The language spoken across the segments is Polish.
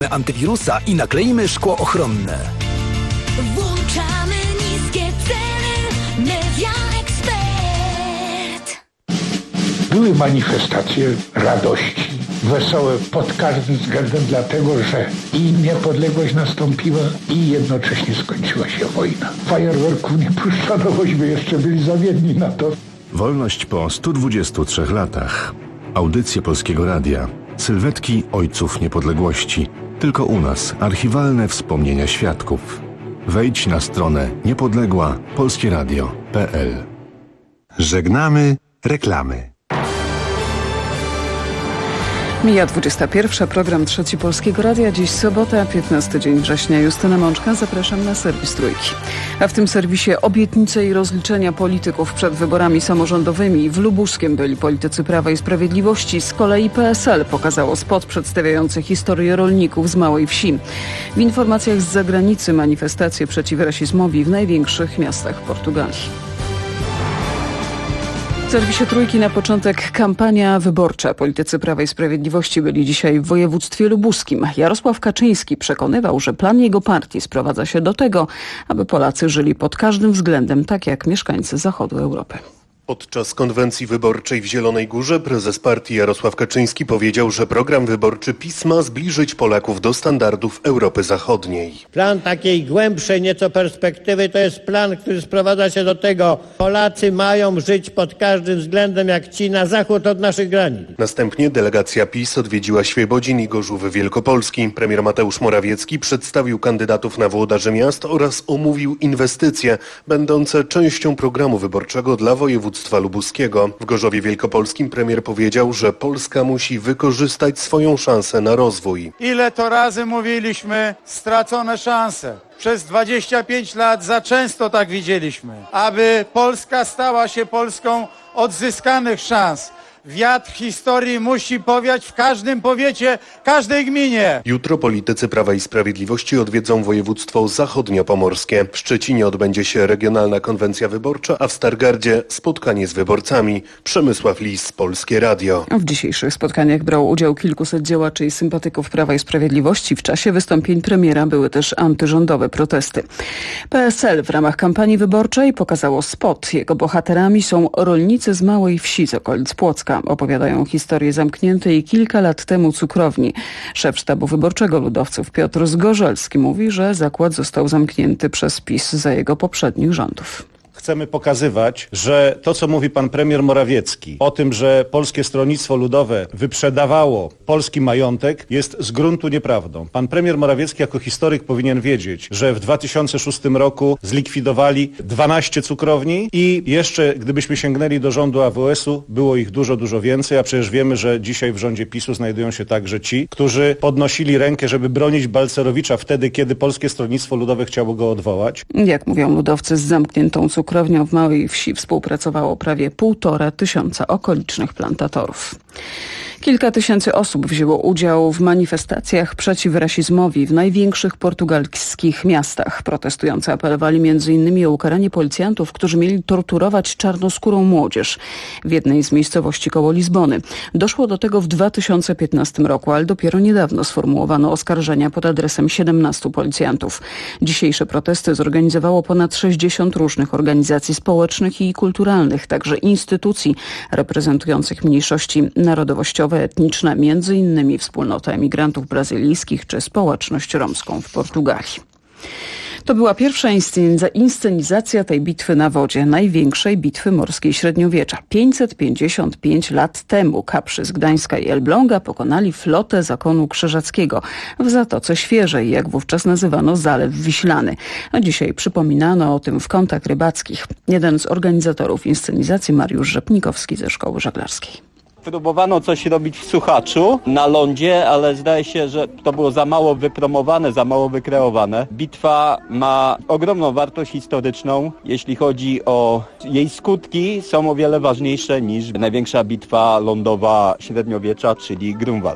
antywirusa i naklejmy szkło ochronne. Włączamy niskie ceny, Media Expert. Były manifestacje radości, wesołe pod każdym względem, dlatego że i niepodległość nastąpiła i jednocześnie skończyła się wojna. Fajerwerków nie puszczano, bośmy jeszcze byli zawiedni na to. Wolność po 123 latach. Audycje Polskiego Radia. Sylwetki ojców niepodległości. Tylko u nas archiwalne wspomnienia świadków. Wejdź na stronę niepodległa-polskieradio.pl. Żegnamy reklamy. Mija 21. Program Trzeci Polskiego Radia. Dziś sobota, 15 dzień września. Justyna Mączka. Zapraszam na serwis Trójki. A w tym serwisie obietnice i rozliczenia polityków przed wyborami samorządowymi. W Lubuskiem byli politycy Prawa i Sprawiedliwości. Z kolei PSL pokazało spot przedstawiający historię rolników z małej wsi. W informacjach z zagranicy manifestacje przeciw rasizmowi w największych miastach Portugalii. W serwisie Trójki na początek kampania wyborcza. Politycy Prawa i Sprawiedliwości byli dzisiaj w województwie lubuskim. Jarosław Kaczyński przekonywał, że plan jego partii sprowadza się do tego, aby Polacy żyli pod każdym względem tak jak mieszkańcy zachodu Europy. Podczas konwencji wyborczej w Zielonej Górze prezes partii Jarosław Kaczyński powiedział, że program wyborczy PiS ma zbliżyć Polaków do standardów Europy Zachodniej. Plan takiej głębszej nieco perspektywy to jest plan, który sprowadza się do tego, Polacy mają żyć pod każdym względem jak ci na zachód od naszych granic. Następnie delegacja PiS odwiedziła Świebodzin i Gorzów Wielkopolski. Premier Mateusz Morawiecki przedstawił kandydatów na włodarzy miast oraz omówił inwestycje będące częścią programu wyborczego dla województwa lubuskiego. W Gorzowie Wielkopolskim premier powiedział, że Polska musi wykorzystać swoją szansę na rozwój. Ile to razy mówiliśmy, stracone szanse. Przez 25 lat za często tak widzieliśmy. Aby Polska stała się Polską odzyskanych szans. Wiatr historii musi powiać w każdym powiecie, każdej gminie. Jutro politycy Prawa i Sprawiedliwości odwiedzą województwo zachodniopomorskie. W Szczecinie odbędzie się regionalna konwencja wyborcza, a w Stargardzie spotkanie z wyborcami. Przemysław Lis, Polskie Radio. W dzisiejszych spotkaniach brało udział kilkuset działaczy i sympatyków Prawa i Sprawiedliwości. W czasie wystąpień premiera były też antyrządowe protesty. PSL w ramach kampanii wyborczej pokazało spot. Jego bohaterami są rolnicy z małej wsi z okolic Płocka. Opowiadają historię zamkniętej kilka lat temu cukrowni. Szef sztabu wyborczego ludowców Piotr Zgorzelski mówi, że zakład został zamknięty przez PiS za jego poprzednich rządów. Chcemy pokazywać, że to, co mówi pan premier Morawiecki o tym, że Polskie Stronnictwo Ludowe wyprzedawało polski majątek, jest z gruntu nieprawdą. Pan premier Morawiecki jako historyk powinien wiedzieć, że w 2006 roku zlikwidowali 12 cukrowni i jeszcze, gdybyśmy sięgnęli do rządu AWS-u, było ich dużo, dużo więcej, a przecież wiemy, że dzisiaj w rządzie PiS-u znajdują się także ci, którzy podnosili rękę, żeby bronić Balcerowicza wtedy, kiedy Polskie Stronnictwo Ludowe chciało go odwołać. Jak mówią ludowcy, z zamkniętą cukrownią w małej wsi współpracowało prawie 1500 okolicznych plantatorów. Kilka tysięcy osób wzięło udział w manifestacjach przeciw rasizmowi w największych portugalskich miastach. Protestujący apelowali m.in. o ukaranie policjantów, którzy mieli torturować czarnoskórą młodzież w jednej z miejscowości koło Lizbony. Doszło do tego w 2015 roku, ale dopiero niedawno sformułowano oskarżenia pod adresem 17 policjantów. Dzisiejsze protesty zorganizowało ponad 60 różnych organizacji społecznych i kulturalnych, także instytucji reprezentujących mniejszości narodowościowe, etniczne, m.in. wspólnotę emigrantów brazylijskich czy społeczność romską w Portugalii. To była pierwsza inscenizacja tej bitwy na wodzie, największej bitwy morskiej średniowiecza. 555 lat temu kaprzy z Gdańska i Elbląga pokonali flotę zakonu krzyżackiego w Zatoce Świeżej, jak wówczas nazywano Zalew Wiślany. A dzisiaj przypominano o tym w kątach rybackich. Jeden z organizatorów inscenizacji, Mariusz Rzepnikowski ze Szkoły Żeglarskiej. Próbowano coś robić w Suchaczu na lądzie, ale zdaje się, że to było za mało wypromowane, za mało wykreowane. Bitwa ma ogromną wartość historyczną. Jeśli chodzi o jej skutki, są o wiele ważniejsze niż największa bitwa lądowa średniowiecza, czyli Grunwald.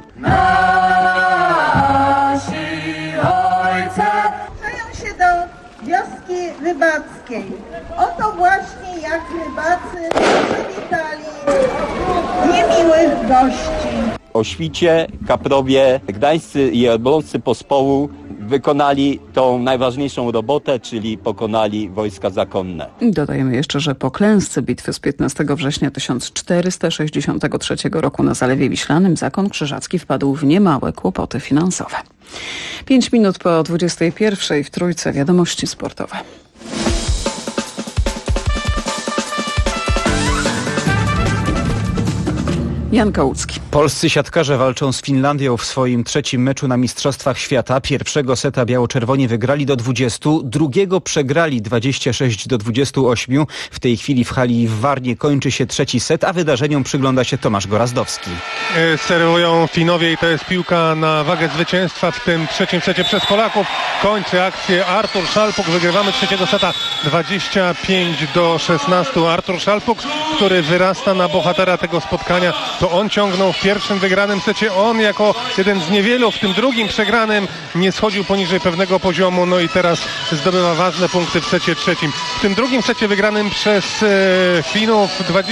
Nasi ojce czują się do wioski rybackiej. Oto właśnie jak rybacy przywitali niemiłych gości. o Świcie, Kaprowie, gdańscy i elbląscy pospołu wykonali tą najważniejszą robotę, czyli pokonali wojska zakonne. Dodajemy jeszcze, że po klęsce bitwy z 15 września 1463 roku na Zalewie Wiślanym zakon krzyżacki wpadł w niemałe kłopoty finansowe. 5 minut po 21 w Trójce wiadomości sportowe. Jan Kałucki. Polscy siatkarze walczą z Finlandią w swoim trzecim meczu na Mistrzostwach Świata. Pierwszego seta biało-czerwoni wygrali do 20, drugiego przegrali 26-28. W tej chwili w hali w Warnie kończy się trzeci set, a wydarzeniom przygląda się Tomasz Gorazdowski. Serwują Finowie i to jest piłka na wagę zwycięstwa w tym trzecim secie przez Polaków. Kończy akcję Artur Szalpuk. Wygrywamy trzeciego seta 25-16. Artur Szalpuk, który wyrasta na bohatera tego spotkania. To on ciągnął w pierwszym wygranym secie. On jako jeden z niewielu w tym drugim przegranym nie schodził poniżej pewnego poziomu. No i teraz zdobywa ważne punkty w secie trzecim. W tym drugim secie wygranym przez Finów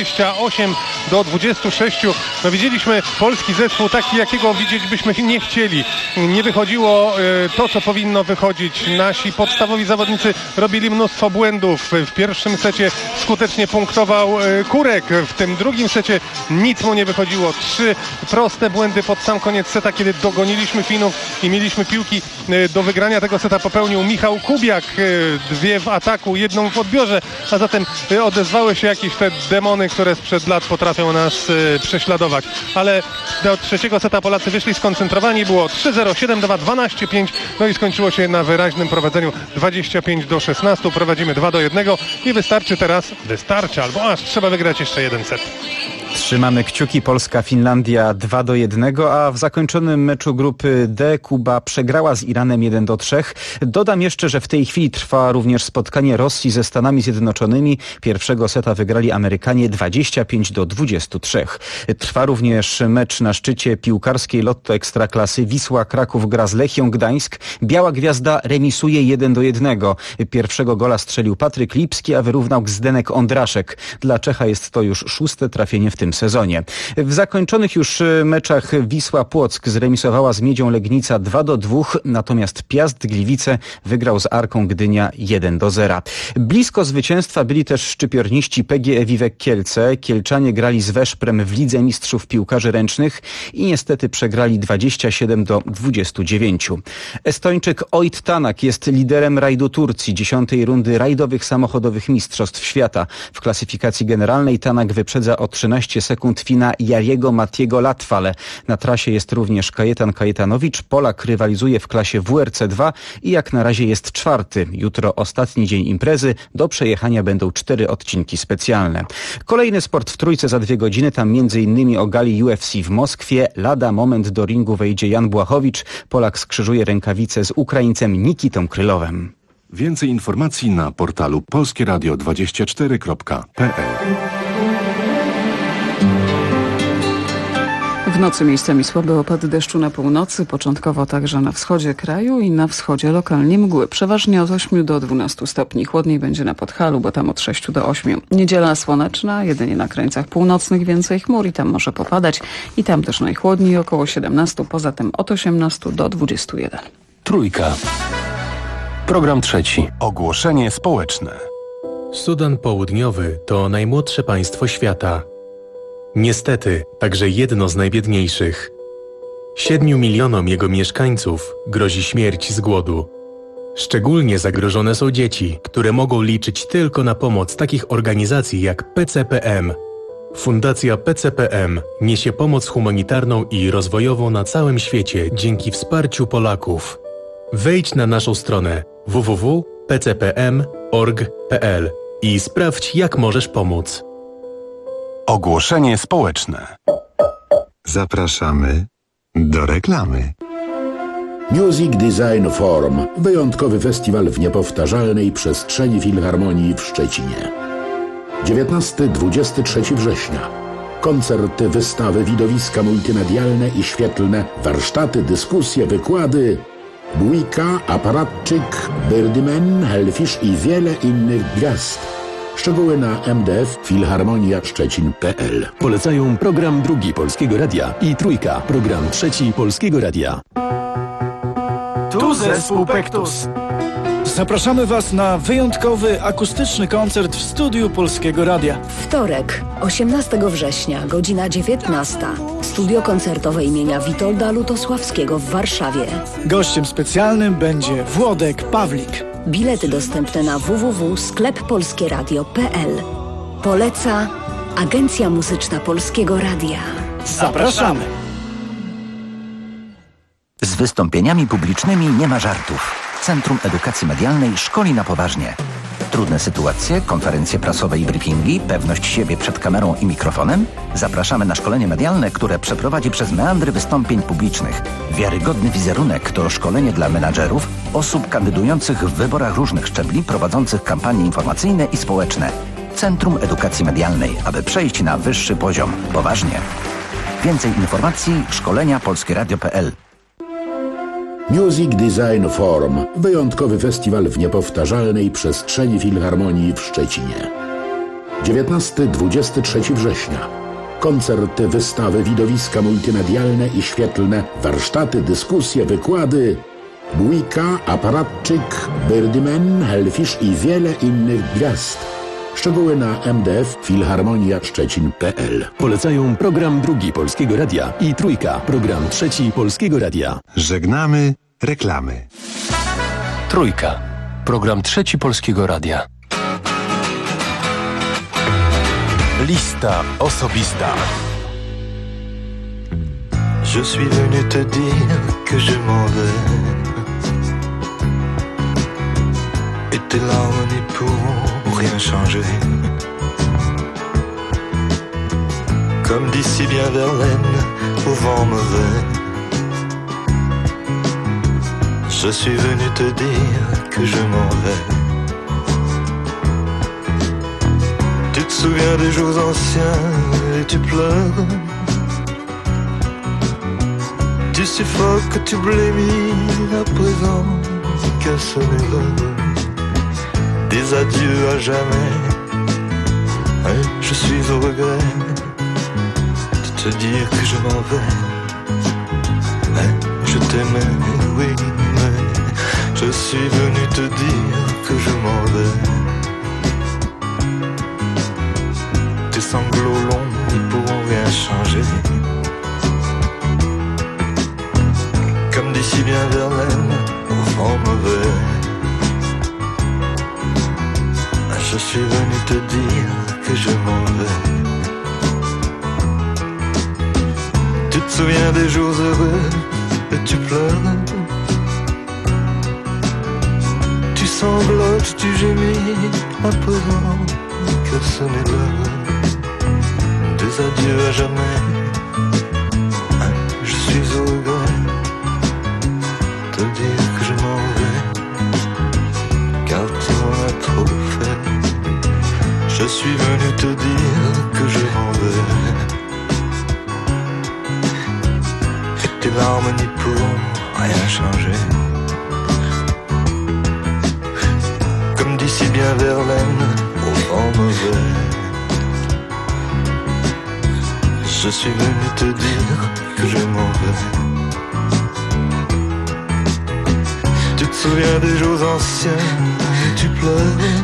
28-26. No widzieliśmy polski zespół taki, jakiego widzieć byśmy nie chcieli. Nie wychodziło to, co powinno wychodzić. Nasi podstawowi zawodnicy robili mnóstwo błędów. W pierwszym secie skutecznie punktował Kurek. W tym drugim secie nic mu nie wychodziło. 3 proste błędy pod sam koniec seta, kiedy dogoniliśmy Finów i mieliśmy piłki do wygrania tego seta, popełnił Michał Kubiak. 2 w ataku, 1 w odbiorze, a zatem odezwały się jakieś te demony, które sprzed lat potrafią nas prześladować. Ale do trzeciego seta Polacy wyszli skoncentrowani. Było 3-0, 7-2, 12-5. No i skończyło się na wyraźnym prowadzeniu 25-16. Prowadzimy 2-1 i wystarczy albo aż trzeba wygrać jeszcze jeden set. Trzymamy kciuki. Polska-Finlandia 2-1, a w zakończonym meczu grupy D Kuba przegrała z Iranem 1-3. Dodam jeszcze, że w tej chwili trwa również spotkanie Rosji ze Stanami Zjednoczonymi. Pierwszego seta wygrali Amerykanie 25-23. Trwa również mecz na szczycie piłkarskiej Lotto Ekstraklasy. Wisła Kraków gra z Lechią Gdańsk. Biała Gwiazda remisuje 1-1. Pierwszego gola strzelił Patryk Lipski, a wyrównał Zdenek Ondraszek. Dla Czecha jest to już 6. trafienie w tym sezonie. W zakończonych już meczach Wisła Płock zremisowała z Miedzią Legnica 2-2, natomiast Piast Gliwice wygrał z Arką Gdynia 1-0. Blisko zwycięstwa byli też szczypiorniści PGE Wiwek Kielce. Kielczanie grali z Weszprem w Lidze Mistrzów Piłkarzy Ręcznych i niestety przegrali 27-29. Estończyk Oyt Tanak jest liderem rajdu Turcji, 10. rundy rajdowych samochodowych mistrzostw świata. W klasyfikacji generalnej Tanak wyprzedza o 13 sekund Fina Jariego Matiego Latwale. Na trasie jest również Kajetan Kajetanowicz. Polak rywalizuje w klasie WRC2 i jak na razie jest 4. Jutro ostatni dzień imprezy. Do przejechania będą 4 odcinki specjalne. Kolejny sport w Trójce za 2 godziny. Tam m.in. o gali UFC w Moskwie. Lada moment do ringu wejdzie Jan Błachowicz. Polak skrzyżuje rękawice z Ukraińcem Nikitą Krylowem. Więcej informacji na portalu polskieradio24.pl. W nocy miejscami słabe opady deszczu na północy, początkowo także na wschodzie kraju i na wschodzie lokalnie mgły. Przeważnie od 8 do 12 stopni. Chłodniej będzie na Podhalu, bo tam od 6 do 8. Niedziela słoneczna, jedynie na krańcach północnych więcej chmur i tam może popadać. I tam też najchłodniej, około 17, poza tym od 18 do 21. Trójka. Program trzeci. Ogłoszenie społeczne. Sudan Południowy to najmłodsze państwo świata. Niestety, także jedno z najbiedniejszych. 7 milionom jego mieszkańców grozi śmierć z głodu. Szczególnie zagrożone są dzieci, które mogą liczyć tylko na pomoc takich organizacji jak PCPM. Fundacja PCPM niesie pomoc humanitarną i rozwojową na całym świecie dzięki wsparciu Polaków. Wejdź na naszą stronę www.pcpm.org.pl i sprawdź, jak możesz pomóc. Ogłoszenie społeczne. Zapraszamy do reklamy. Music Design Forum. Wyjątkowy festiwal w niepowtarzalnej przestrzeni Filharmonii w Szczecinie. 19-23 września. Koncerty, wystawy, widowiska multimedialne i świetlne, warsztaty, dyskusje, wykłady. Bójka, Aparatczyk, Birdman, Hellfish i wiele innych gwiazd. Szczegóły na MDF Filharmonia Szczecin.pl. Polecają program drugi Polskiego Radia i Trójka, program trzeci Polskiego Radia. Tu zespół Pektus. Zapraszamy Was na wyjątkowy akustyczny koncert w studiu Polskiego Radia. Wtorek, 18 września, godzina 19. Studio koncertowe imienia Witolda Lutosławskiego w Warszawie. Gościem specjalnym będzie Włodek Pawlik. Bilety dostępne na www.skleppolskieradio.pl. Poleca Agencja Muzyczna Polskiego Radia. Zapraszamy! Z wystąpieniami publicznymi nie ma żartów. Centrum Edukacji Medialnej szkoli na poważnie. Trudne sytuacje, konferencje prasowe i briefingi, pewność siebie przed kamerą i mikrofonem? Zapraszamy na szkolenie medialne, które przeprowadzi przez meandry wystąpień publicznych. Wiarygodny wizerunek to szkolenie dla menadżerów, osób kandydujących w wyborach różnych szczebli, prowadzących kampanie informacyjne i społeczne. Centrum Edukacji Medialnej, aby przejść na wyższy poziom. Poważnie. Więcej informacji szkolenia polskieradio.pl. Music Design Forum. Wyjątkowy festiwal w niepowtarzalnej przestrzeni Filharmonii w Szczecinie. 19-23 września. Koncerty, wystawy, widowiska multimedialne i świetlne, warsztaty, dyskusje, wykłady. Bójka, Aparatczyk, Birdman, Hellfish i wiele innych gwiazd. Szczegóły na MDF Filharmonia Szczecin.pl. Polecają program drugi Polskiego Radia i Trójka, program trzeci Polskiego Radia. Żegnamy reklamy. Trójka, program trzeci Polskiego Radia. Lista osobista. Je suis venu te dire que je m'en vais. Et tes larmes n'y pourront rien changer. Comme dit si bien Verlaine au vent mauvais. Je suis venu te dire que je m'en vais. Tu te souviens des jours anciens et tu pleures. Tu suffoques, tu blémis à présent qu'à sonner l'heure. Des adieux à jamais. Et je suis au regret de te dire que je m'en vais. Et je t'aimais, oui, mais je suis venu te dire que je m'en vais. Tes sanglots longs ne pourront rien changer. Comme dit si bien Verlaine au vent mauvais. Je suis venu te dire que je m'en vais. Tu te souviens des jours heureux et tu pleures. Tu sanglotes, tu gémis à présent que ce n'est l'heure. Des adieux à jamais. Je suis au regret de te dire que je m'en vais. Car tu m'en as trop fait. Je suis venu te dire que je m'en vais. Et tes larmes n'y pourront rien changer. Comme dit si bien Verlaine au vent mauvais. Je suis venu te dire que je m'en vais. Tu te souviens des jours anciens et tu pleures.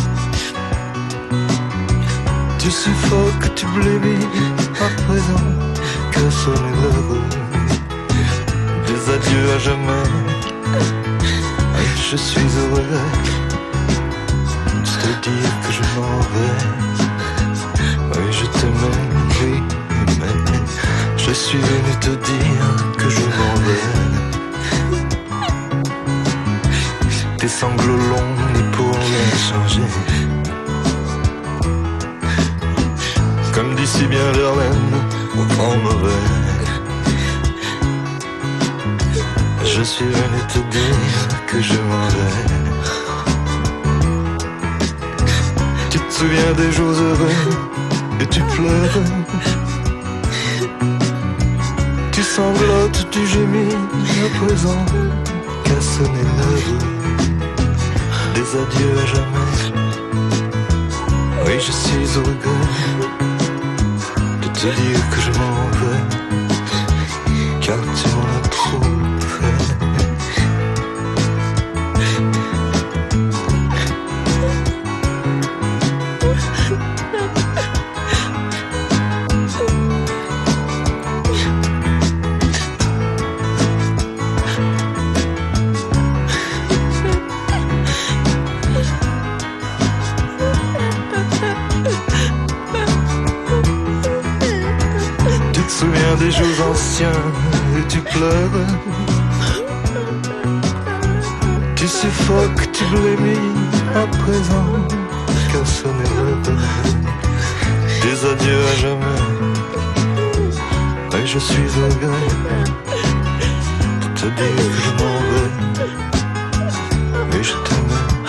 Tu suffoques, tu blémis à présent que sonne l'heure. Des adieux à jamais. Et je suis heureux de te dire que je m'en vais. Oui, je t'aimais, oui, mais je suis venu te dire que je m'en vais. Tes sanglots longs n'y pourront rien changer. Comme dit si bien Verlaine au vent mauvais. Je suis venu te dire que je m'en vais. Tu te souviens des jours heureux et tu pleures. Tu sanglotes, tu gémis à présent qu'à sonner l'heure. Des adieux à jamais. je suis au regret de te dire que je m'en vais, car tu m'en as trop fait. Tu te souviens des jours anciens et tu pleures. Tu suffoques, tu blémis à présent, car ce n'est pas des adieux à jamais. Et je suis au regret de te dire que je m'en vais, mais je t'aimais.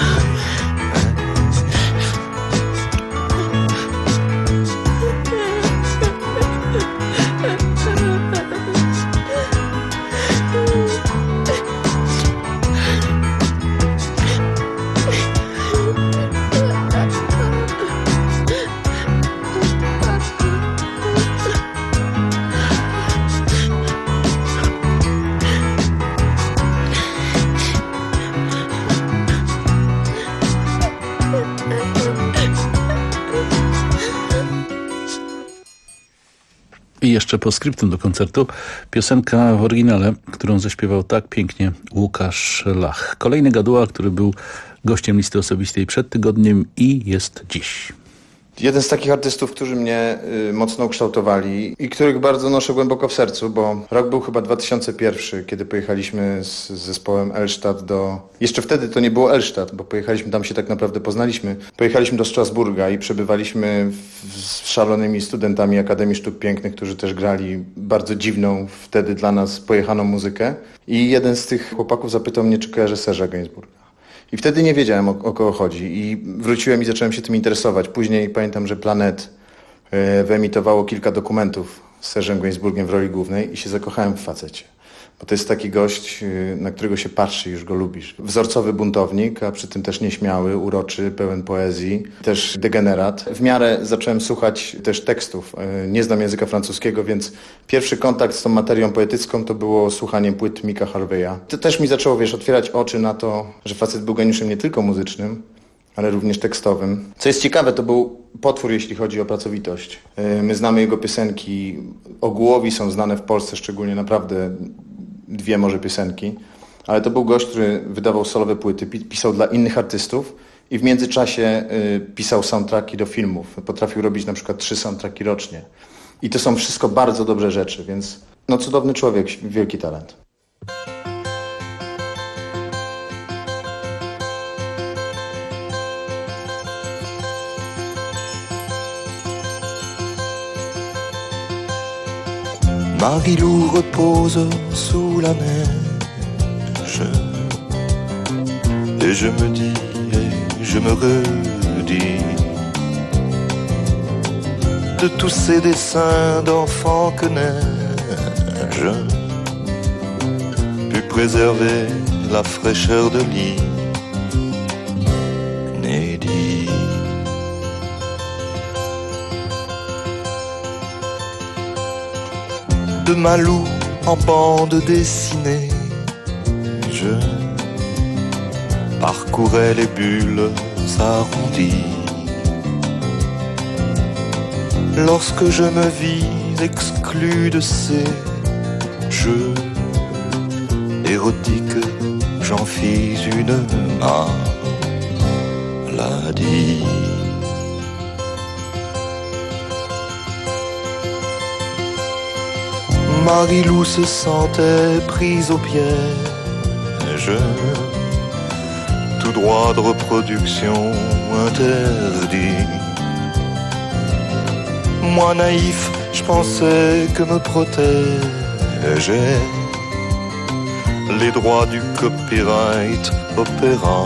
I jeszcze postscriptum do koncertu piosenka w oryginale, którą zaśpiewał tak pięknie Łukasz Lach. Kolejny gaduła, który był gościem listy osobistej przed tygodniem i jest dziś. Jeden z takich artystów, którzy mnie mocno ukształtowali i których bardzo noszę głęboko w sercu, bo rok był chyba 2001, kiedy pojechaliśmy z zespołem Elstadt do... Jeszcze wtedy to nie było Elstadt, bo pojechaliśmy, tam się tak naprawdę poznaliśmy. Pojechaliśmy do Strasburga i przebywaliśmy z szalonymi studentami Akademii Sztuk Pięknych, którzy też grali bardzo dziwną wtedy dla nas pojechaną muzykę. I jeden z tych chłopaków zapytał mnie, czy kojarzę Serge'a Gainsbourga. I wtedy nie wiedziałem, o kogo chodzi i wróciłem i zacząłem się tym interesować. Później pamiętam, że Planet wyemitowało kilka dokumentów z Serge'em Gainsbourgiem w roli głównej i się zakochałem w facecie. Bo to jest taki gość, na którego się patrzy i już go lubisz. Wzorcowy buntownik, a przy tym też nieśmiały, uroczy, pełen poezji, też degenerat. W miarę zacząłem słuchać też tekstów. Nie znam języka francuskiego, więc pierwszy kontakt z tą materią poetycką to było słuchanie płyt Micka Harveya. To też mi zaczęło, otwierać oczy na to, że facet był geniuszem nie tylko muzycznym, ale również tekstowym. Co jest ciekawe, to był potwór, jeśli chodzi o pracowitość. My znamy jego piosenki, Ogółowi są znane w Polsce, szczególnie naprawdę 2 może piosenki, ale to był gość, który wydawał solowe płyty, pisał dla innych artystów i w międzyczasie pisał soundtracki do filmów. Potrafił robić na przykład 3 soundtracki rocznie. I to są wszystko bardzo dobre rzeczy, więc cudowny człowiek, wielki talent. Marie-Lou repose sous la neige et je me dis et je me redis de tous ces dessins d'enfants que neige put préserver la fraîcheur de l'inédit. De Malou en bande dessinée, je parcourais les bulles arrondies. Lorsque je me vis exclu de ces jeux érotiques, j'en fis une maladie. Marie-Lou se sentait prise au piège, tout droit de reproduction interdit. Moi naïf, je pensais que me protégeaient les droits du copyright opéra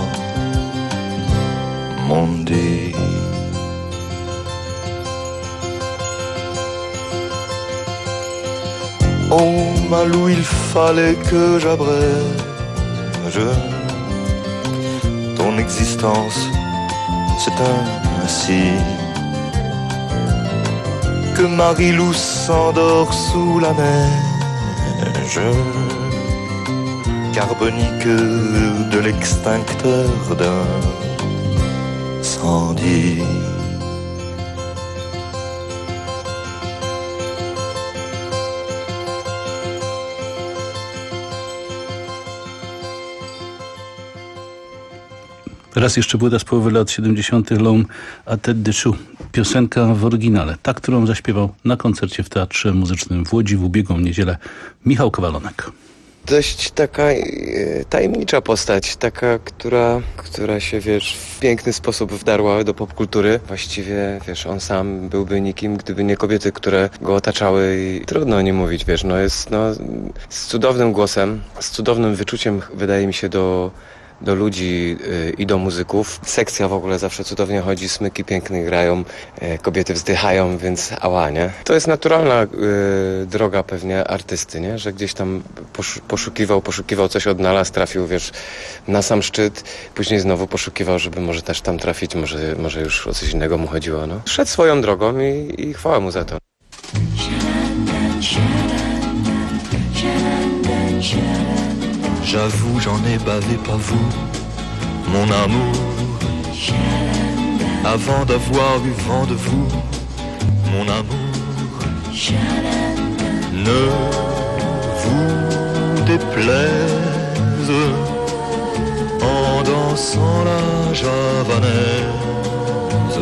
Mondi. Oh Malou, il fallait que j'abrège ton existence, c'est ainsi. que Marie-Lou s'endort sous la neige carbonique de l'extincteur d'incendie. Raz jeszcze płyta z połowy lat 70. L'Homme à tête de chou. Piosenka w oryginale, ta, którą zaśpiewał na koncercie w Teatrze Muzycznym w Łodzi w ubiegłą niedzielę Michał Kowalonek. Dość taka tajemnicza postać, taka, która się, wiesz, w piękny sposób wdarła do popkultury. Właściwie, wiesz, on sam byłby nikim, gdyby nie kobiety, które go otaczały i trudno nie mówić, wiesz, jest z cudownym głosem, z cudownym wyczuciem, wydaje mi się, do ludzi i do muzyków. Sekcja w ogóle zawsze cudownie chodzi, smyki pięknie grają, kobiety wzdychają, więc ała, nie? To jest naturalna droga pewnie artysty, nie? Że gdzieś tam poszukiwał, coś odnalazł, trafił, wiesz, na sam szczyt, później znowu poszukiwał, żeby może też tam trafić, może już o coś innego mu chodziło, no. Szedł swoją drogą i chwała mu za to. J'avoue, j'en ai bavé, pas vous, mon amour. Avant d'avoir eu vent de vous, mon amour. Ne vous déplaise en dansant la javanaise.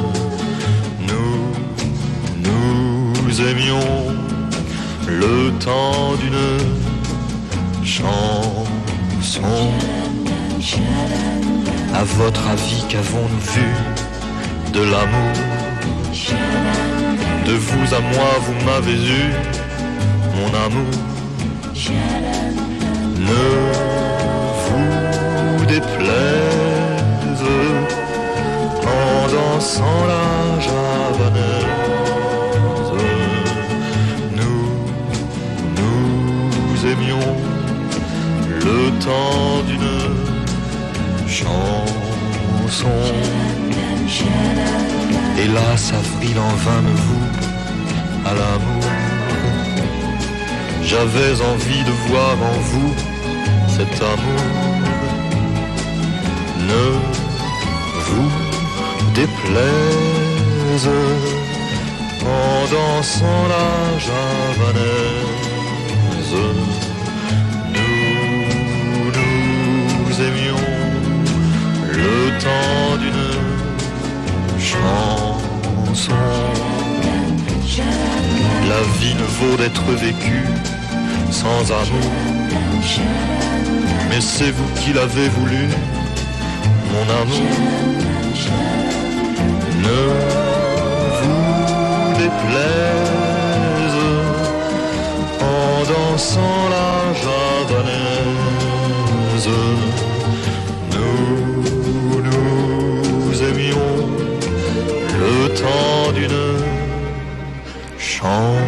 Nous aimions le temps d'une chanson. À votre avis, qu'avons-nous vu de l'amour? De vous à moi, vous m'avez eu, mon amour. Ne vous déplaise en dansant la javanaise. Nous aimions le temps d'une chanson. Hélas, avril en vain me voue à l'amour. J'avais envie de voir en vous cet amour. Ne vous déplaise en dansant la javanaise. Nous aimions le temps d'une chanson. La vie ne vaut d'être vécue sans amour. Mais c'est vous qui l'avez voulu, mon amour. Ne vous déplaise en dansant la javanaise. Nous aimions le temps d'une chanson.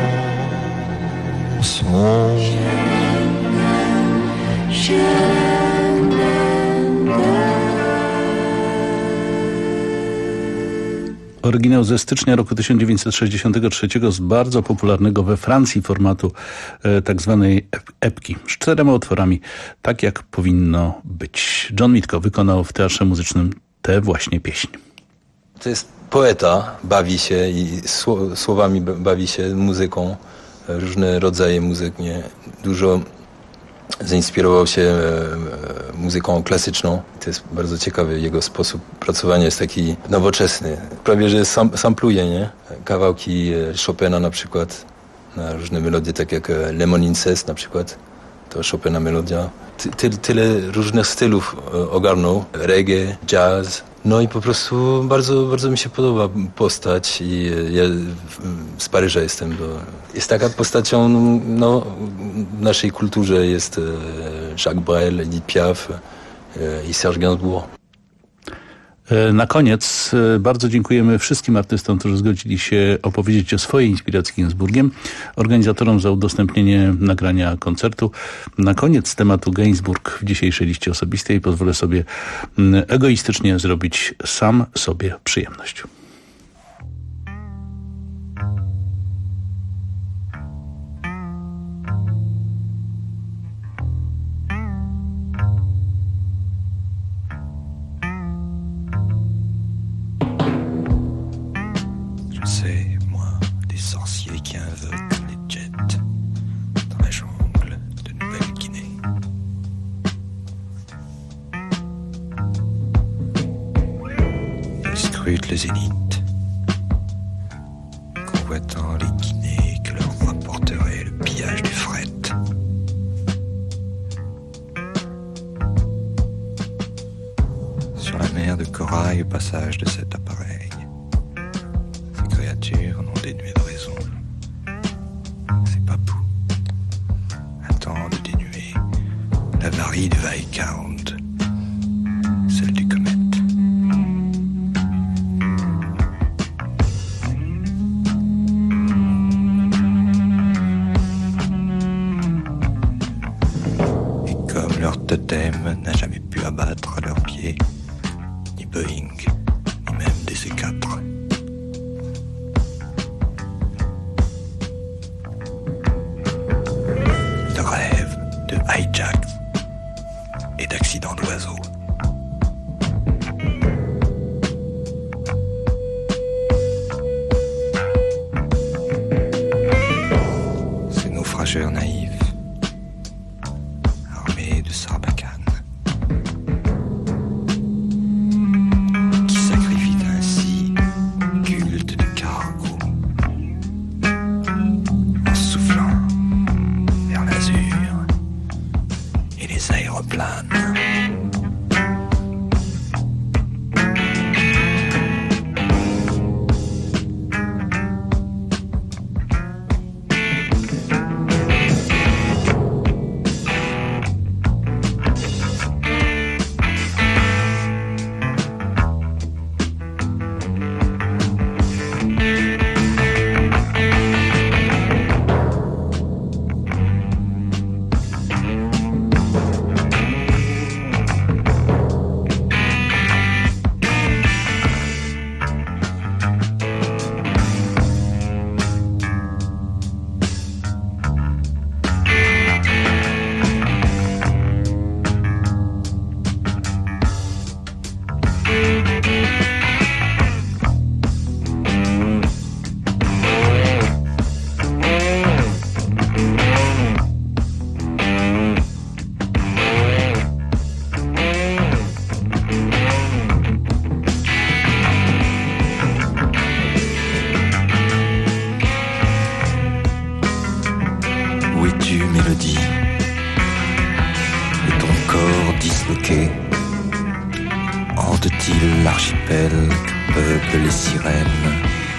Oryginał ze stycznia roku 1963 z bardzo popularnego we Francji formatu tak zwanej epki z 4 utworami, tak jak powinno być. John Mitko wykonał w Teatrze Muzycznym tę właśnie pieśń. To jest poeta, bawi się i słowami bawi się, muzyką, różne rodzaje muzyk, nie? Dużo zainspirował się muzyką klasyczną. To jest bardzo ciekawy, jego sposób pracowania jest taki nowoczesny. Prawie, że sampluje, nie? Kawałki Chopina na przykład, na różne melodie, tak jak Lemon Incest na przykład, to Chopina melodia. Tyle różnych stylów ogarnął, reggae, jazz. No i po prostu bardzo, bardzo mi się podoba postać i ja z Paryża jestem. Jest taka postacią, no, w naszej kulturze jest Jacques Brel, Edith Piaf i Serge Gainsbourg. Na koniec bardzo dziękujemy wszystkim artystom, którzy zgodzili się opowiedzieć o swojej inspiracji Gainsbourgiem, organizatorom za udostępnienie nagrania koncertu. Na koniec tematu Gainsbourg w dzisiejszej liście osobistej pozwolę sobie egoistycznie zrobić sam sobie przyjemność. scrutent le zénith, convoitant les guinées que leur rapporterait le pillage du fret. Sur la mer de corail au passage de cet appareil, ces créatures non dénuées de raison, ces papous attendent de dénuer la varie du Viscount, celle du comète. Et comme leur totem n'a jamais pu abattre à leurs pieds ni Boeing, ni même des C4, ils rêvent de hijack et d'accidents d'oiseaux. Ces naufrageurs naïfs, armés de sarbacane, qui sacrifient ainsi le culte du cargo en soufflant vers l'azur et les aéroplanes. Où es-tu, mélodie, de ton corps disloqué? Hante-t-il l'archipel que peuplent les sirènes?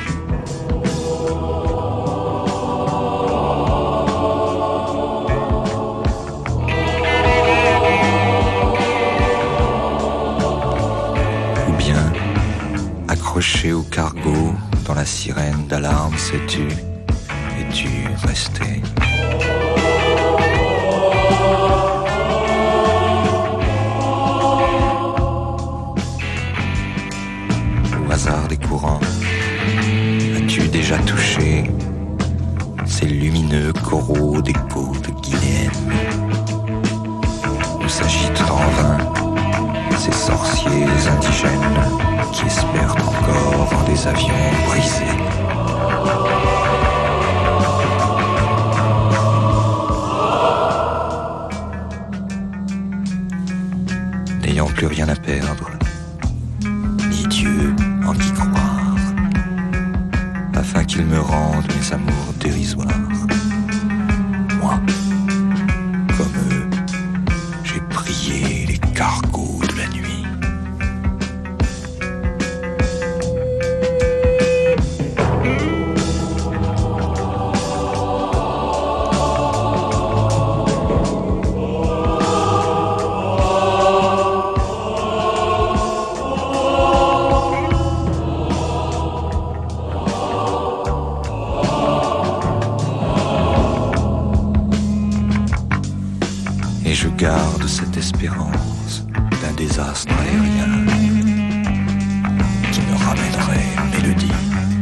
Ou bien, accroché au cargo, dans la sirène d'alarme, sais-tu, es-tu resté? Au hasard des courants, as-tu déjà touché ces lumineux coraux des côtes guinéennes, où s'agitent en vain ces sorciers indigènes qui espèrent encore en des avions brisés? N'ayant plus rien à perdre, ni Dieu en qui croire, afin qu'il me rende mes amours dérisoires. Moi, comme eux, j'ai prié les cargos de la nuit. Et je garde cette espérance d'un désastre aérien qui me ramènerait mélodie.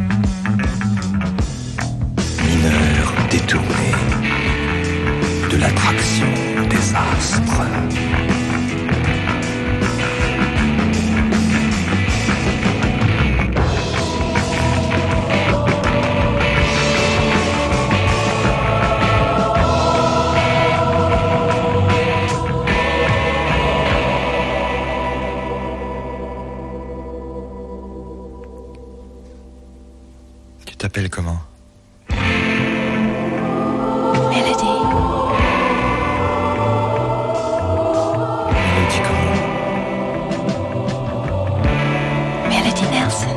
Mineur détourné de l'attraction des astres. s'appelle comment? Mélodie. Mélodie comment? Mélodie Nelson.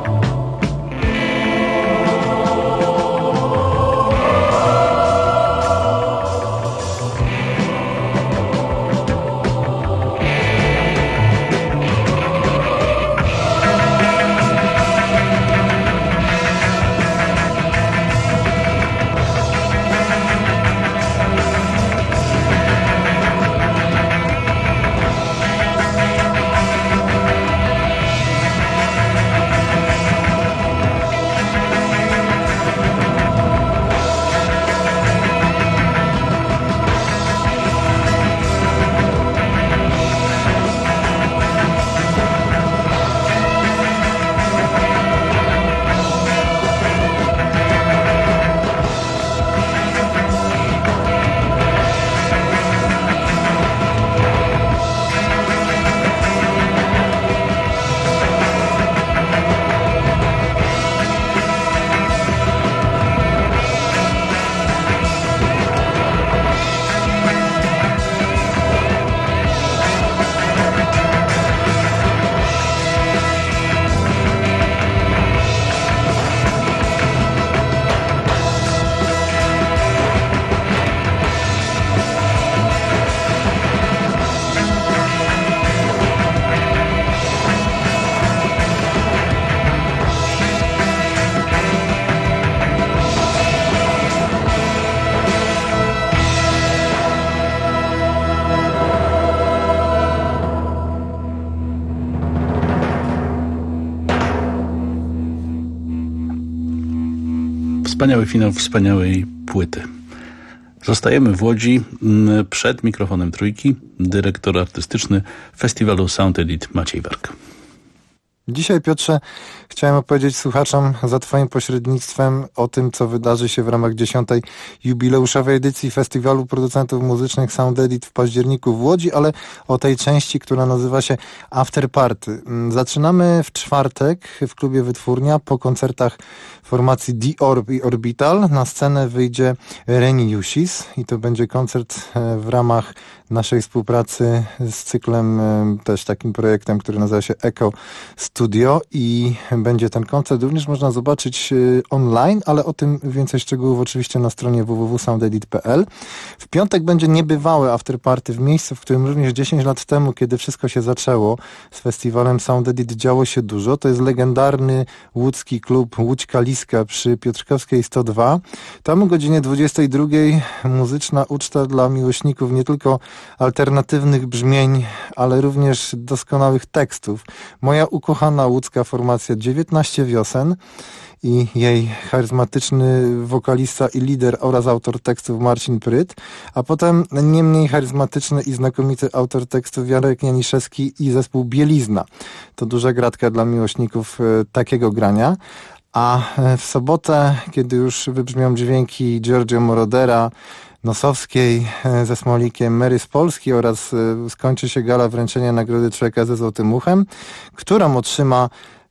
Wspaniały finał wspaniałej płyty. Zostajemy w Łodzi. Przed mikrofonem Trójki dyrektor artystyczny festiwalu Sound Edit Maciej Wark. Dzisiaj, Piotrze, chciałem opowiedzieć słuchaczom za Twoim pośrednictwem o tym, co wydarzy się w ramach 10. jubileuszowej edycji Festiwalu Producentów Muzycznych Sound Edit w październiku w Łodzi, ale o tej części, która nazywa się After Party. Zaczynamy w czwartek w klubie Wytwórnia po koncertach formacji The Orb i Orbital. Na scenę wyjdzie Reni Jusis i to będzie koncert w ramach naszej współpracy z cyklem, też takim projektem, który nazywa się Echo Studio i będzie ten koncert również można zobaczyć online, ale o tym więcej szczegółów oczywiście na stronie www.soundedit.pl. W piątek będzie niebywałe afterparty w miejscu, w którym również 10 lat temu, kiedy wszystko się zaczęło z festiwalem Sound Edit, działo się dużo. To jest legendarny łódzki klub Łódź Kaliska przy Piotrkowskiej 102. Tam o godzinie 22 muzyczna uczta dla miłośników nie tylko alternatywnych brzmień, ale również doskonałych tekstów. Moja ukochana łódzka formacja 19 wiosen i jej charyzmatyczny wokalista i lider oraz autor tekstów Marcin Pryt, a potem nie mniej charyzmatyczny i znakomity autor tekstów Jarek Janiszewski i zespół Bielizna. To duża gratka dla miłośników takiego grania. A w sobotę, kiedy już wybrzmią dźwięki Giorgio Morodera, Nosowskiej ze Smolikiem, Mary z Polski oraz skończy się gala wręczenia Nagrody Człowieka ze Złotym Uchem, którą otrzyma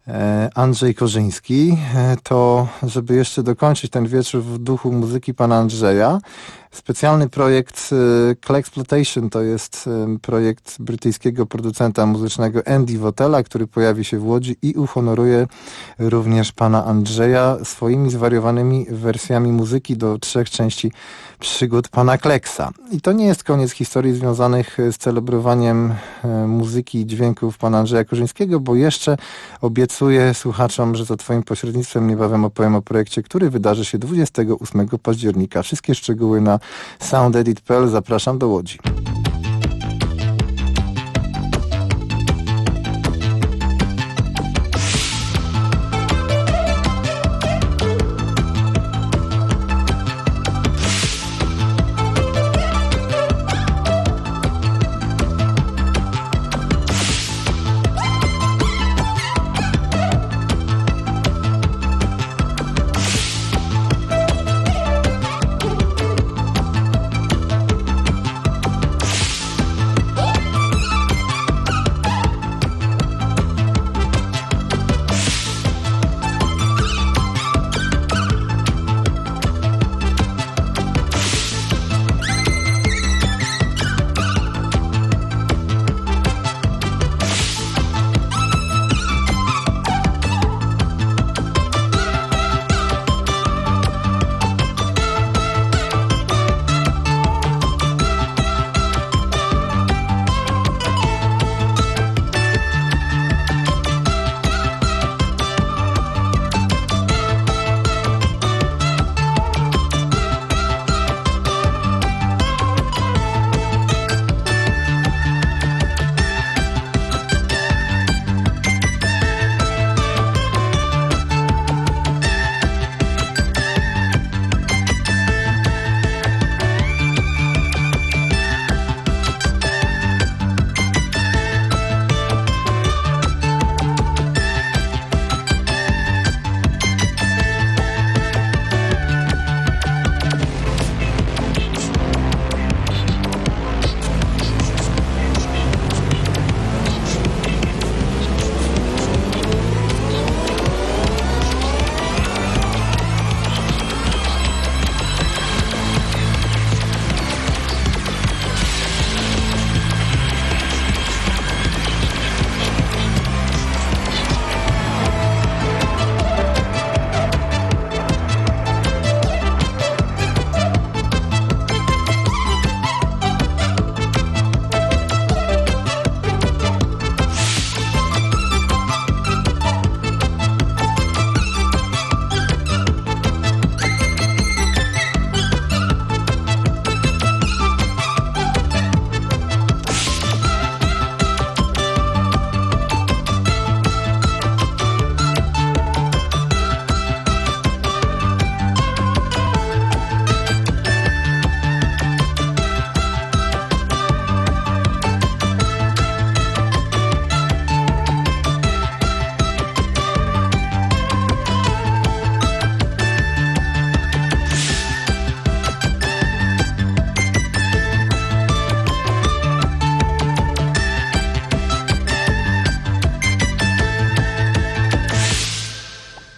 Andrzej Korzyński, to żeby jeszcze dokończyć ten wieczór w duchu muzyki pana Andrzeja, specjalny projekt Claxploitation, to jest projekt brytyjskiego producenta muzycznego Andy Wotela, który pojawi się w Łodzi i uhonoruje również pana Andrzeja swoimi zwariowanymi wersjami muzyki do 3 części przygód pana Kleksa. I to nie jest koniec historii związanych z celebrowaniem muzyki i dźwięków pana Andrzeja Korzyńskiego, bo jeszcze obiecuję słuchaczom, że za twoim pośrednictwem niebawem opowiem o projekcie, który wydarzy się 28 października. Wszystkie szczegóły na soundedit.pl. Zapraszam do Łodzi.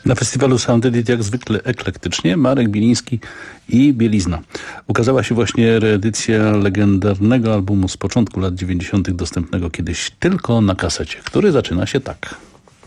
Na festiwalu Sound Edit jak zwykle eklektycznie Marek Biliński i Bielizna. Ukazała się właśnie reedycja legendarnego albumu z początku lat 90. dostępnego kiedyś tylko na kasecie, który zaczyna się tak.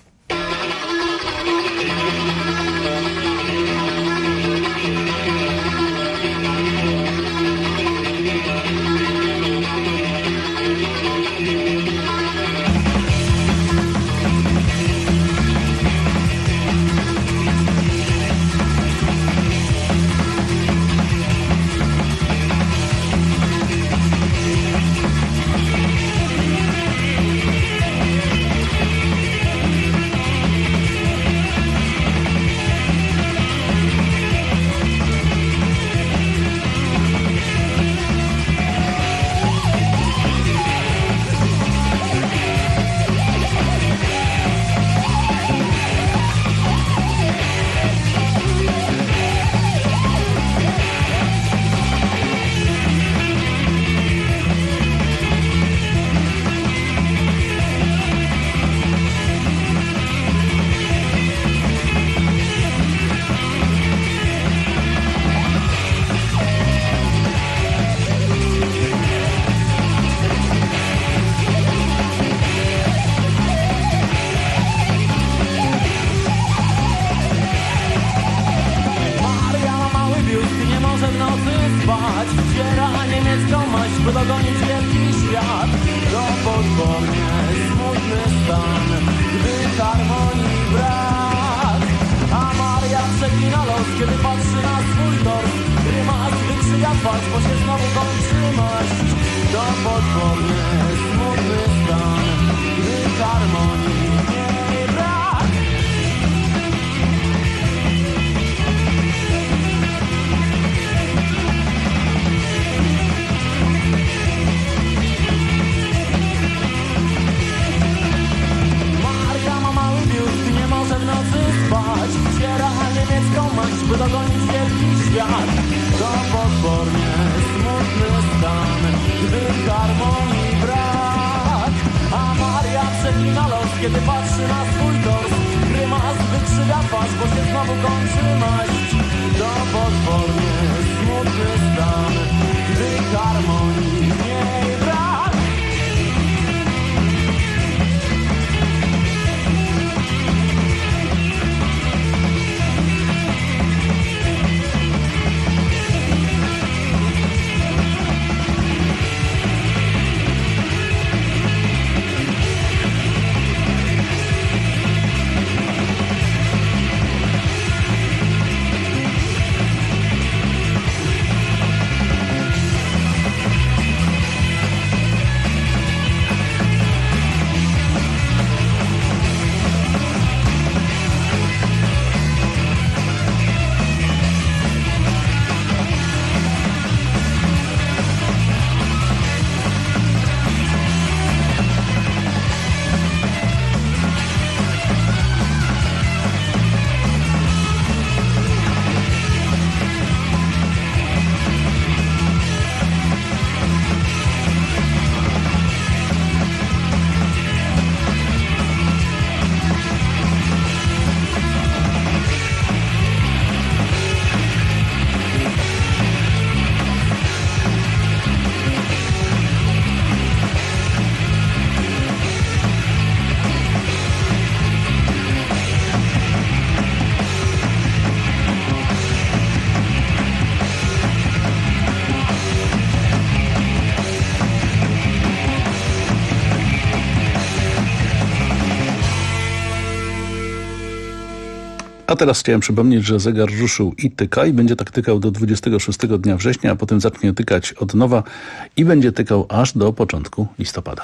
A teraz chciałem przypomnieć, że zegar ruszył i tyka i będzie tak tykał do 26 dnia września, a potem zacznie tykać od nowa i będzie tykał aż do początku listopada.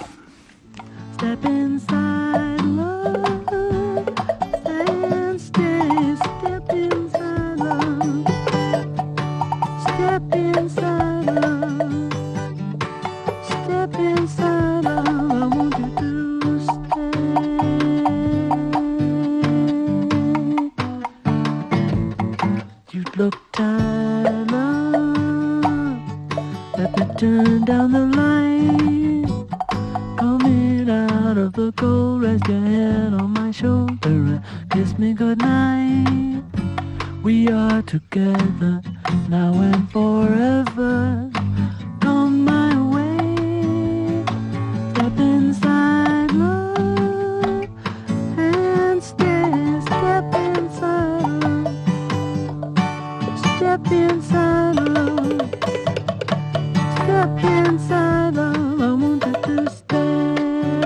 Step inside love, and stay, step inside love, step inside love, step inside love, I want you to stay. You look tired, love, let me turn down the light, coming out. out of the cold, rest your head on my shoulder and kiss me goodnight. We are together now and forever. Come my way, step inside love and step inside love. Step inside love. Step inside love. I want you to stay.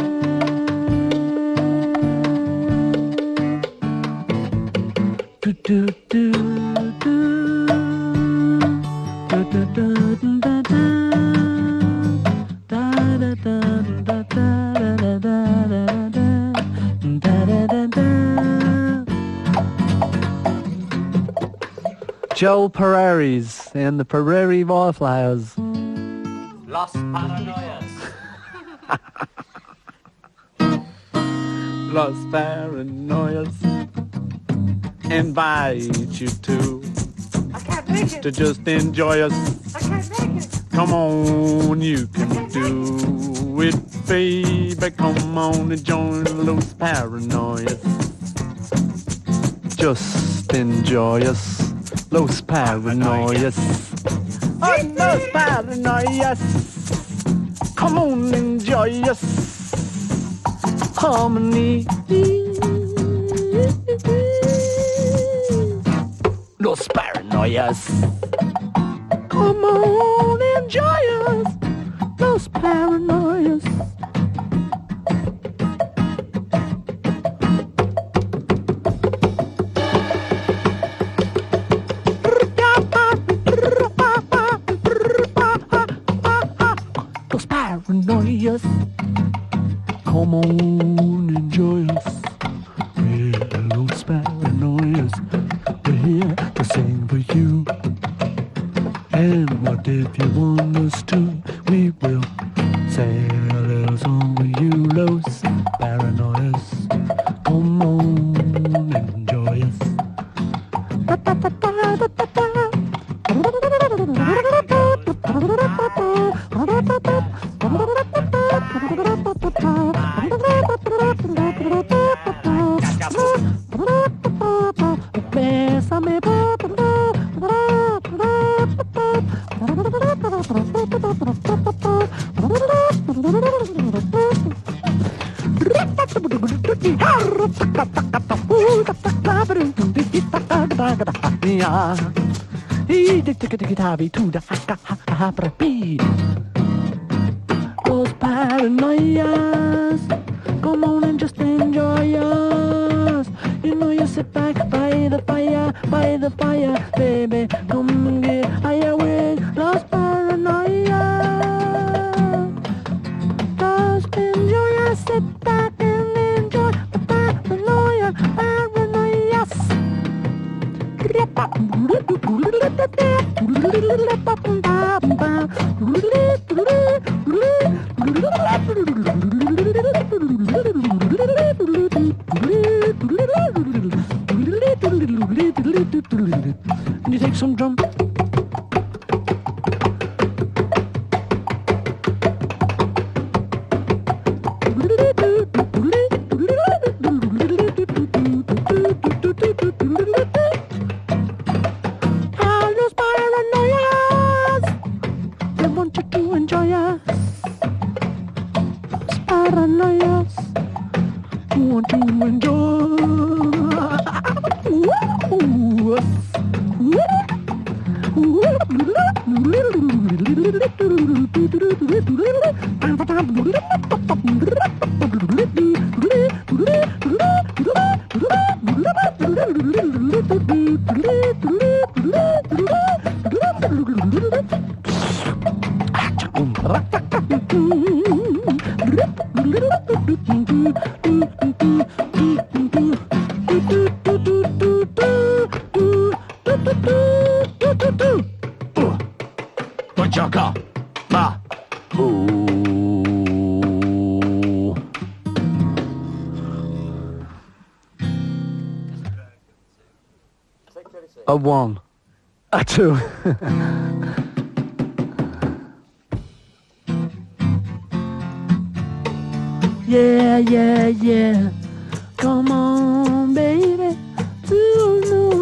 Do do do do. Da da da da da. Da da da da da da da da da da. Joe Perreri's and the Prairie Wallflowers. Los Paranoias. Los Paranoias invite you to just enjoy us. Come on, you can do it, baby. Come on and join Los Paranoias. Just enjoy us, Los Paranoias. Oh, Los Paranoias. Come on, enjoy us. Harmony. Los Paranoias. Come on, enjoy us. Los Paranoias. Los Paranoias. Come on, enjoy us. We're Los Paranoias. We're here to sing for you. And what if you want us to? We will sing a little song for you, Los Paranoias. Come on, enjoy us. Bésame. Los Paranoias, come on and just enjoy us. You know you sit back by the fire, baby. Come and get higher with Los Paranoias. Just enjoy us, sit back and enjoy the Paranoia, Paranoias. You take some drum. Los Paranoias, they want you to enjoy us. Los Paranoias, want to enjoy us. A one, a two. yeah, yeah, yeah. Come on, baby. Who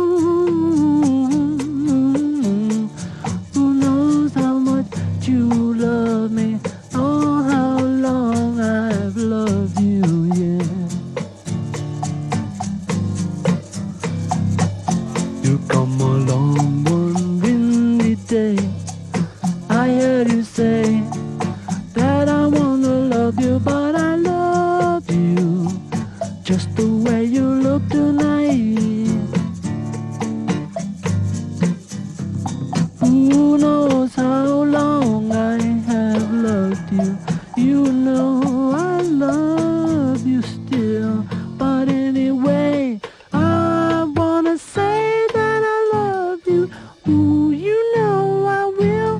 knows how much you love me? Oh, how long I've loved you, yeah. You come along one windy day, I heard you say that I wanna love you, but I love you just the way you look tonight. Who knows how long I have loved you? You know I love you still, but anyway, I wanna say that I love you. Ooh, you know I will.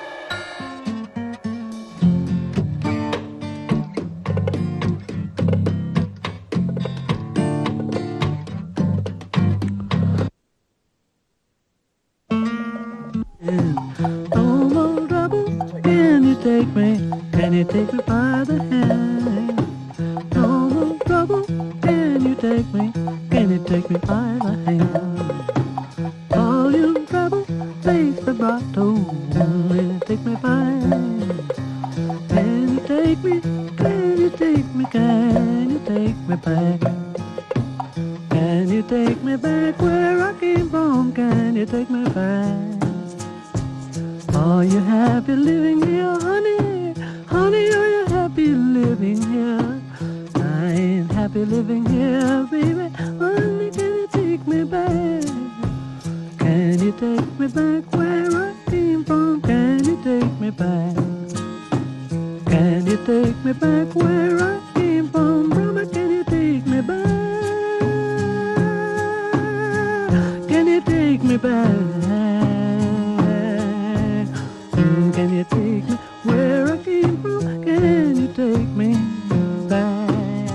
No more trouble. Can you take me? Can you take me by the hand? No more trouble. Can you take me? Can you take me by the hand? All you trouble, face the bottle. Can you take me by? Can you take me? Can you take me? Can you take me back? Can you take me back where I came from? Can you take me back? Are you happy living here, honey? Honey, are you happy living here? I ain't happy living here, baby. Honey, can you take me back? Can you take me back where I came from? Can you take me back? Can you take me back where I came from? Mama, can you take me back? Can you take me back? Can you take me where I came from? Can you take me back?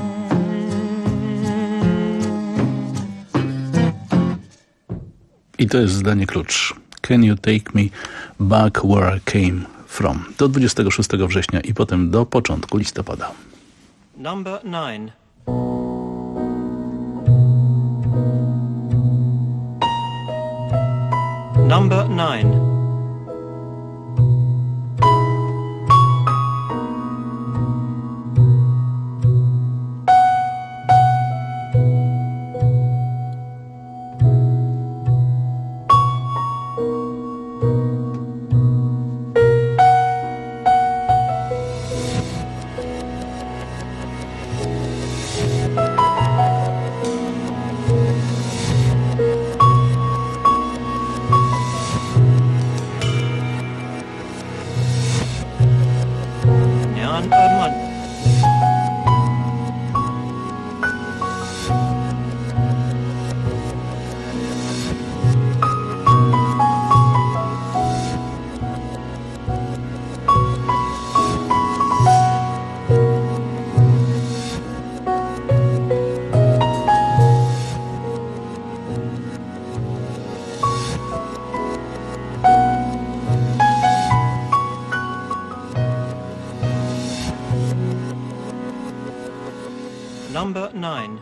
I to jest zdanie klucz. Can you take me back where I came from? Do 26 września i potem do początku listopada. Number 9. Number 9. Number 9.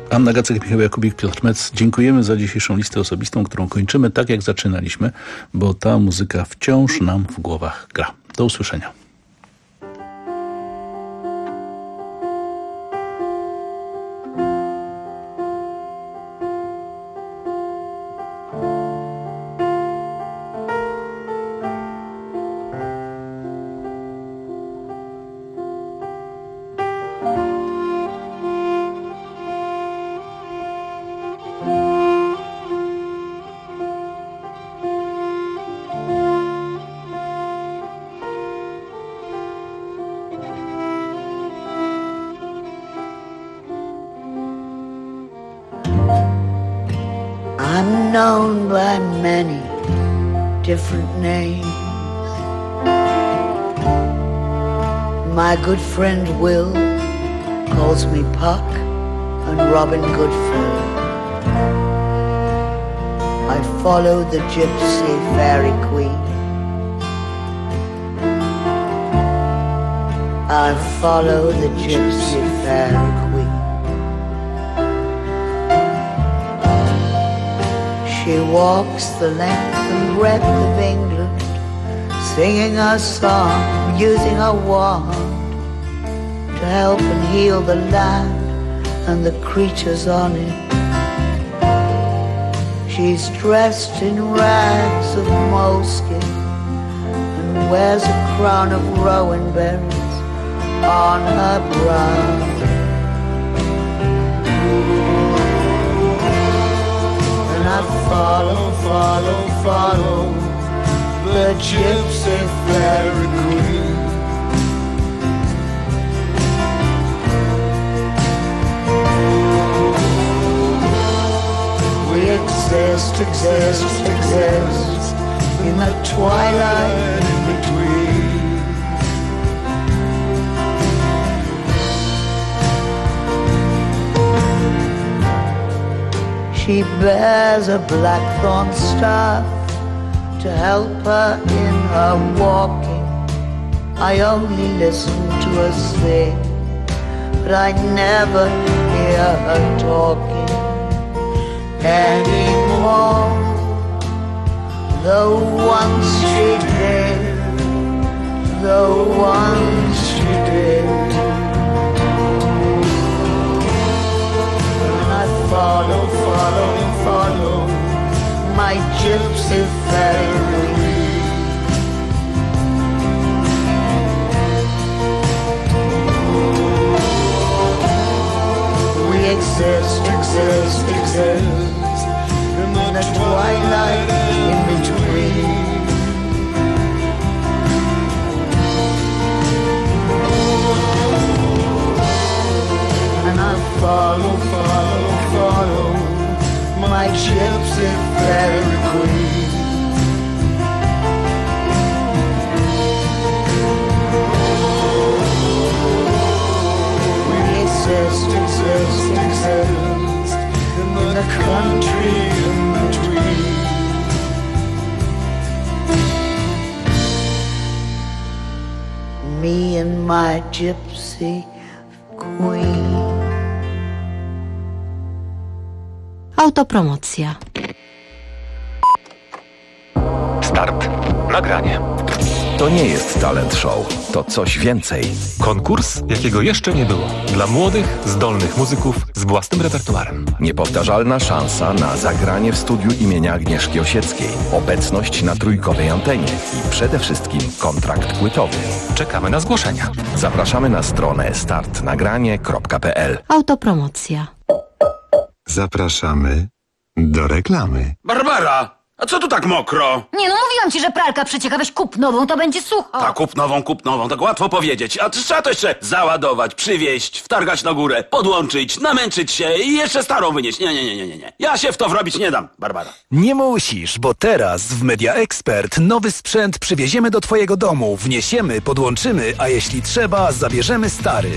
Anna Gacek, Michał Jakubik, Piotr Mec. Dziękujemy za dzisiejszą listę osobistą, którą kończymy tak jak zaczynaliśmy, bo ta muzyka wciąż nam w głowach gra. Do usłyszenia. I'm known by many different names. My good friend Will calls me Puck and Robin Goodfellow. I follow the gypsy fairy queen. I follow the gypsy fairy queen. She walks the length and breadth of England, singing her song, using her wand to help and heal the land and the creatures on it. She's dressed in rags of moleskin and wears a crown of rowan berries on her brow. I follow, follow, follow the gypsy fairy queen. We exist, exist, exist in the twilight in between. She bears a blackthorn staff to help her in her walking. I only listen to her sing, but I never hear her talking anymore. Though once she did, though once she did. Follow, follow, follow my gypsy fairy. We exist, exist, exist in the twilight in between. And I follow, follow, follow my gypsy fairy queen. We exist, exist, exist in the country in between. Me and my gypsy queen. Autopromocja. Start. Nagranie. To nie jest talent show. To coś więcej. Konkurs, jakiego jeszcze nie było. Dla młodych, zdolnych muzyków z własnym repertuarem. Niepowtarzalna szansa na zagranie w studiu imienia Agnieszki Osieckiej. Obecność na trójkowej antenie. I przede wszystkim kontrakt płytowy. Czekamy na zgłoszenia. Zapraszamy na stronę startnagranie.pl. Autopromocja. Zapraszamy do reklamy. Barbara! A co tu tak mokro? Nie no, mówiłam ci, że pralka przecieka, weź kup nową, to będzie sucho. Tak, kup nową, tak łatwo powiedzieć. A trzeba to jeszcze załadować, przywieźć, wtargać na górę, podłączyć, namęczyć się i jeszcze starą wynieść. Nie. Ja się w to wrobić nie dam, Barbara. Nie musisz, bo teraz w Media Expert nowy sprzęt przywieziemy do twojego domu, wniesiemy, podłączymy, a jeśli trzeba, zabierzemy stary.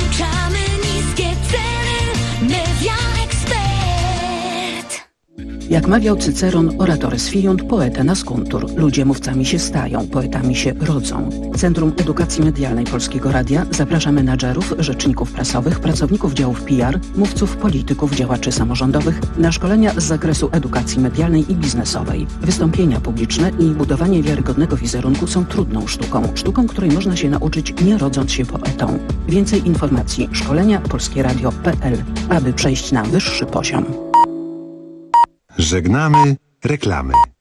Włączamy niskie ceny. Media Expert. Jak mawiał Cyceron, oratores fiunt, poeta nascuntur. Ludzie mówcami się stają, poetami się rodzą. Centrum Edukacji Medialnej Polskiego Radia zaprasza menadżerów, rzeczników prasowych, pracowników działów PR, mówców, polityków, działaczy samorządowych na szkolenia z zakresu edukacji medialnej i biznesowej. Wystąpienia publiczne i budowanie wiarygodnego wizerunku są trudną sztuką, której można się nauczyć nie rodząc się poetą. Więcej informacji szkolenia polskieradio.pl, aby przejść na wyższy poziom. Żegnamy reklamy.